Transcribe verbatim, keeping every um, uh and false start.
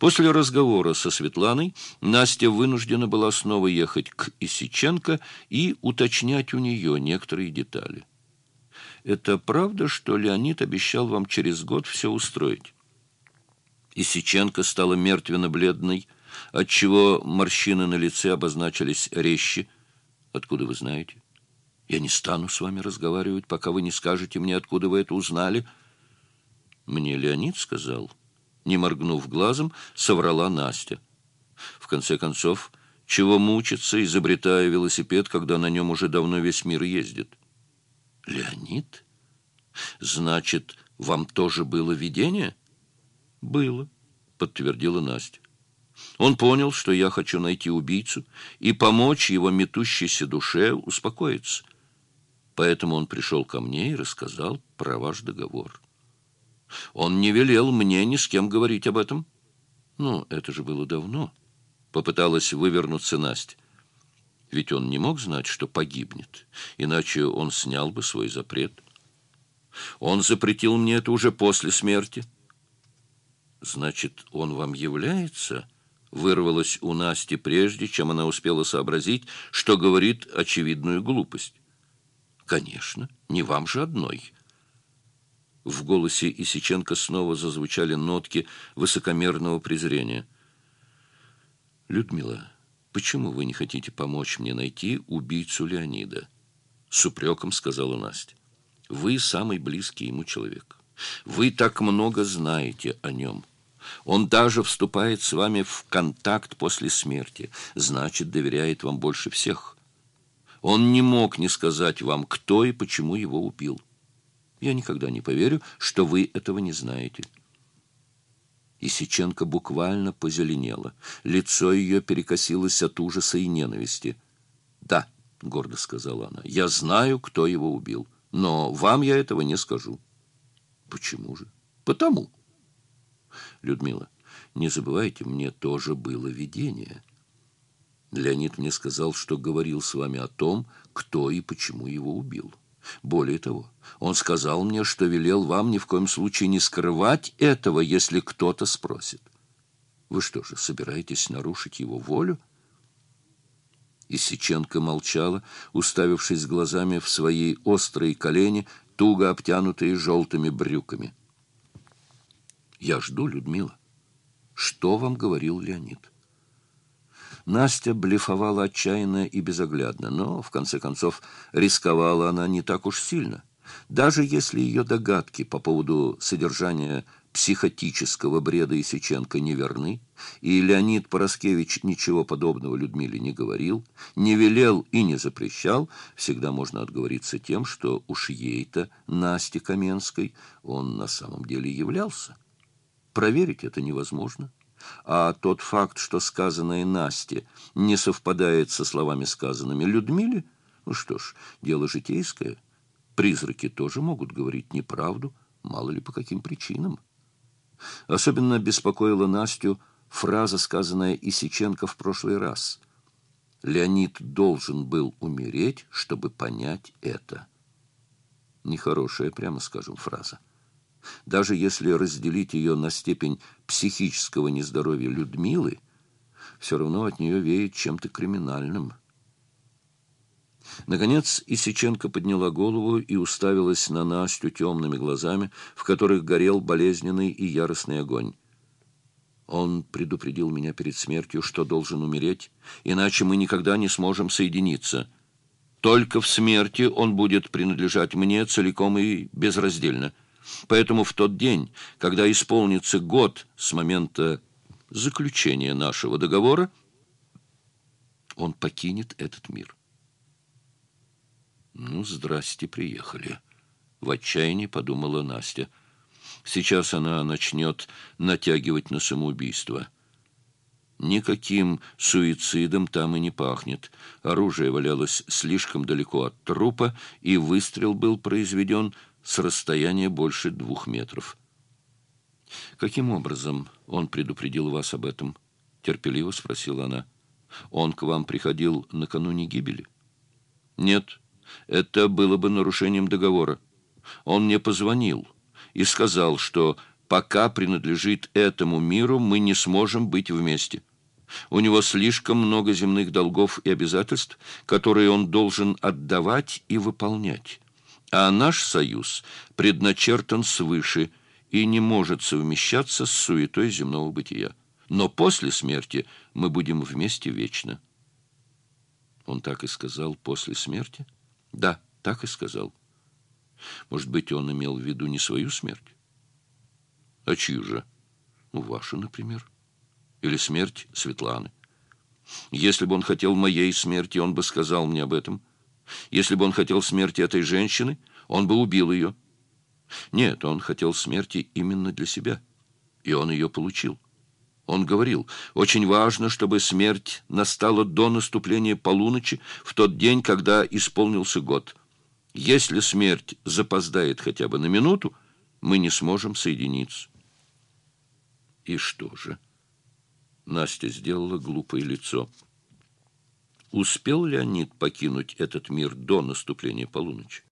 После разговора со Светланой Настя вынуждена была снова ехать к Исиченко и уточнять у нее некоторые детали. «Это правда, что Леонид обещал вам через год все устроить?» Исиченко стала мертвенно-бледной, отчего морщины на лице обозначились резче. «Откуда вы знаете?» «Я не стану с вами разговаривать, пока вы не скажете мне, откуда вы это узнали». «Мне Леонид сказал». Не моргнув глазом, соврала Настя. В конце концов, чего мучиться, изобретая велосипед, когда на нем уже давно весь мир ездит? «Леонид? Значит, вам тоже было видение?» «Было», — подтвердила Настя. «Он понял, что я хочу найти убийцу и помочь его метущейся душе успокоиться. Поэтому он пришел ко мне и рассказал про ваш договор. Он не велел мне ни с кем говорить об этом». «Ну, это же было давно», — попыталась вывернуться Настя. «Ведь он не мог знать, что погибнет, иначе он снял бы свой запрет. Он запретил мне это уже после смерти». «Значит, он вам является?» — вырвалось у Насти прежде, чем она успела сообразить, что говорит очевидную глупость. «Конечно, не вам же одной». В голосе Исиченко снова зазвучали нотки высокомерного презрения. «Людмила, почему вы не хотите помочь мне найти убийцу Леонида?» С упреком сказала Настя. «Вы самый близкий ему человек. Вы так много знаете о нем. Он даже вступает с вами в контакт после смерти, значит, доверяет вам больше всех. Он не мог не сказать вам, кто и почему его убил. Я никогда не поверю, что вы этого не знаете». Исиченко буквально позеленела. Лицо ее перекосилось от ужаса и ненависти. «Да», — гордо сказала она, — «я знаю, кто его убил, но вам я этого не скажу». «Почему же?» «Потому». «Людмила, не забывайте, мне тоже было видение. Леонид мне сказал, что говорил с вами о том, кто и почему его убил. Более того, он сказал мне, что велел вам ни в коем случае не скрывать этого, если кто-то спросит. Вы что же, собираетесь нарушить его волю?» Исиченко молчала, уставившись глазами в свои острые колени, туго обтянутые желтыми брюками. «Я жду, Людмила. Что вам говорил Леонид?» Настя блефовала отчаянно и безоглядно, но, в конце концов, рисковала она не так уж сильно. Даже если ее догадки по поводу содержания психотического бреда Исиченко неверны, и Леонид Пороскевич ничего подобного Людмиле не говорил, не велел и не запрещал, всегда можно отговориться тем, что уж ей-то, Насте Каменской, он на самом деле являлся. Проверить это невозможно. А тот факт, что сказанное Насте не совпадает со словами, сказанными Людмиле, ну что ж, дело житейское. Призраки тоже могут говорить неправду, мало ли по каким причинам. Особенно беспокоила Настю фраза, сказанная Исиченко в прошлый раз. «Леонид должен был умереть, чтобы понять это». Нехорошая, прямо скажем, фраза. Даже если разделить ее на степень психического нездоровья Людмилы, все равно от нее веет чем-то криминальным. Наконец Исиченко подняла голову и уставилась на Настю темными глазами, в которых горел болезненный и яростный огонь. «Он предупредил меня перед смертью, что должен умереть, иначе мы никогда не сможем соединиться. Только в смерти он будет принадлежать мне целиком и безраздельно. Поэтому в тот день, когда исполнится год с момента заключения нашего договора, он покинет этот мир». «Ну, здрасте, приехали», — в отчаянии подумала Настя. Сейчас она начнет натягивать на самоубийство. Никаким суицидом там и не пахнет. Оружие валялось слишком далеко от трупа, и выстрел был произведен с расстояния больше двух метров. «Каким образом он предупредил вас об этом?» — терпеливо спросила она. «Он к вам приходил накануне гибели?» «Нет, это было бы нарушением договора. Он мне позвонил и сказал, что пока принадлежит этому миру, мы не сможем быть вместе. У него слишком много земных долгов и обязательств, которые он должен отдавать и выполнять. А наш союз предначертан свыше и не может совмещаться с суетой земного бытия. Но после смерти мы будем вместе вечно. Он так и сказал: после смерти? Да, так и сказал. Может быть, он имел в виду не свою смерть? А чью же? Ну, вашу, например. Или смерть Светланы. Если бы он хотел моей смерти, он бы сказал мне об этом. Если бы он хотел смерти этой женщины, он бы убил ее. Нет, он хотел смерти именно для себя. И он ее получил. Он говорил: очень важно, чтобы смерть настала до наступления полуночи в тот день, когда исполнился год. Если смерть запоздает хотя бы на минуту, мы не сможем соединиться. И что же? Настя сделала глупое лицо. Успел Леонид покинуть этот мир до наступления полуночи?